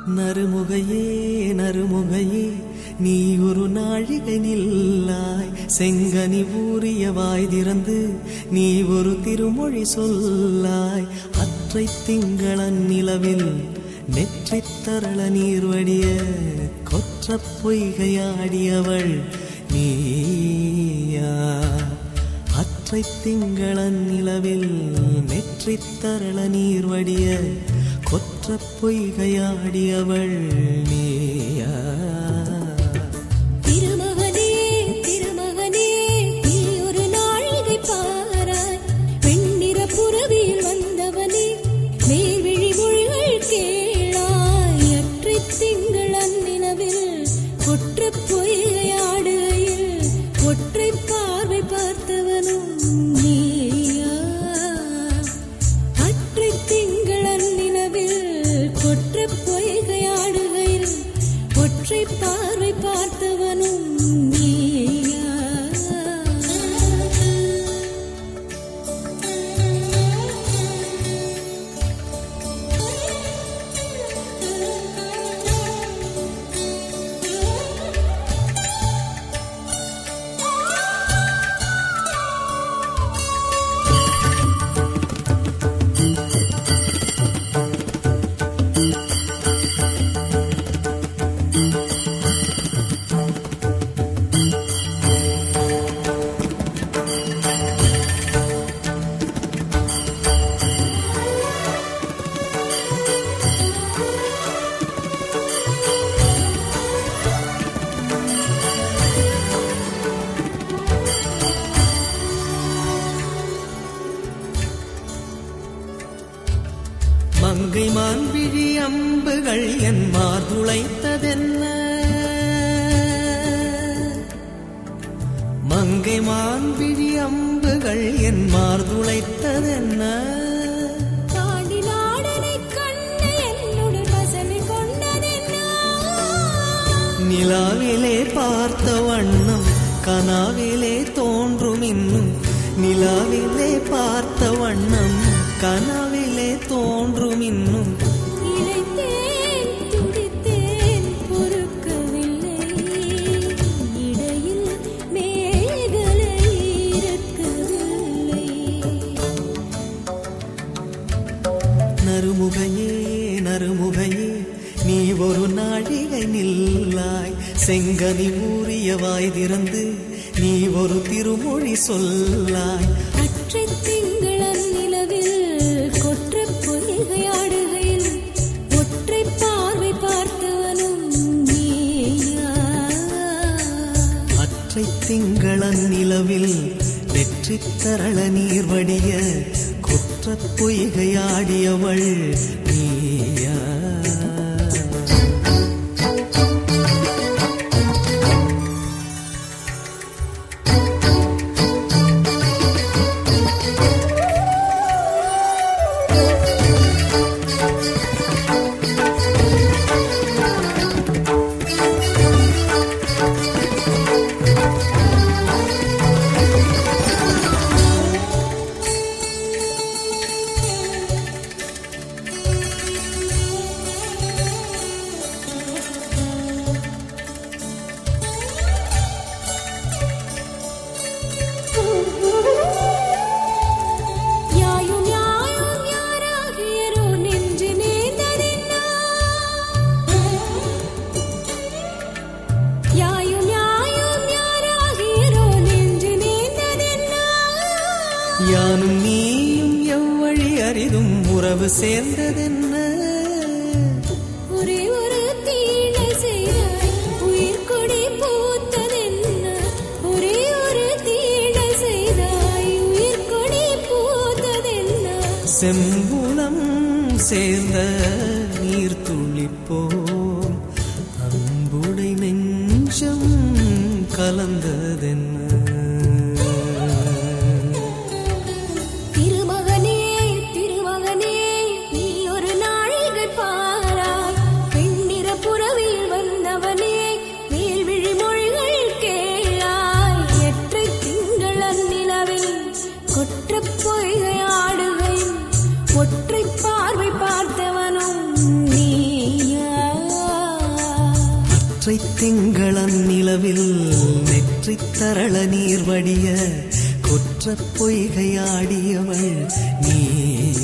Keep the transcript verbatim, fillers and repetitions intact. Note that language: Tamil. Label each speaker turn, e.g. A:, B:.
A: நறுமுகையே நறுமுகையே நீ ஒரு நாழிகை நில்லாய், செங்கனி ஊறிய வாய் திறந்து நீ ஒரு திருமொழி சொல்லாய். அற்றை திங்களன் நிலவில் நெற்றித் தரள நீர்வடிய கொற்ற பொய்கையாடியவள் நீயா. அற்றை திங்களன் நிலவில் நெற்றித் தரள நீர்வடிய கொற்ற பொய்கையாடியவள் நீயா.
B: திருமகனே திருமகனே நீ ஒரு நாழிகை பாராய், வெண்ணிற புறவியில் வந்தவனே மேல்விழி மொழிகள் கேளாய். அற்றை திங்களன் நிலவில் கொற்ற பொய்கையாடுகையில் ஒற்றை பார்வை பார்த்தவனும் நீயா. அற்றை திங்களன் நிலவில் கொற்ற பொய்கையாடுகையில் ஒற்றை பார்வை பார்த்தவனும் நீயா.
A: மங்கை மான்விழி அம்புகள் என் மார்துளைத்ததென்ன, மங்கை மான்விழி அம்புகள் என் மார்துளைத்ததென்ன.
B: பாண்டி நாடனை கண்டு என்னுடன் வசனை கொண்டதென்ன,
A: நிலாவிலே பார்த்த வண்ணம் கனாவிலே தோன்றும் இன்னும், நிலாவிலே பார்த்த வண்ணம் கனாவிலே தோன்றும் இன்னும்.
B: இளைத்தேன் துடித்தேன் பொறுக்கவில்லை, இடையில் மேகலை இருக்கவில்லை.
A: நறுமுகையே நறுமுகையே நீ ஒரு நாழிகை நில்லாய், செங்கனி ஊறிய வாய் திறந்து நீ ஒரு திருமொழி சொல்லாய்.
B: அற்றை திங்களன் நிலவில் கொற்ற பொய்கையாடுகையில் ஒற்றை பார்வை பார்த்தவனும் நீயா.
A: அற்றை திங்களன் நிலவில் வெற்றித் தரள நீர்வடிய கொற்ற பொய்கையாடியவள் நீயா. யானும் நீயும் எவ்வழி அரிதும் உறவு சேர்ந்ததென்ன,
B: ஒரே ஒரு தீழை செய்தாய் உயிர் கொடி பூத்ததென்ன, ஒரே ஒரு தீழை செய்தாய் உயிர் கொடி பூத்ததென்ன.
A: செம்புலம் சேர்ந்த நீர் துளிப்போம் அன்புடை நெஞ்சம் கலந்ததென்ன.
B: திருமகனே திருமகனே நீ ஒரு நாழிகை பாராய், வெண்ணிற புறவியில் வந்தவனே மேல்விழி மொழிகள் கேளாய். எற்றை திங்களன் நிலவில் கொற்ற பொய்கையாடுகையில் ஒற்றை பார்வை பார்த்தவனும் நீயா.
A: அற்றை திங்களன் நிலவில் நெற்றி தரள நீர் வடிய கொற்ற பொய்கையாடியவள் நீ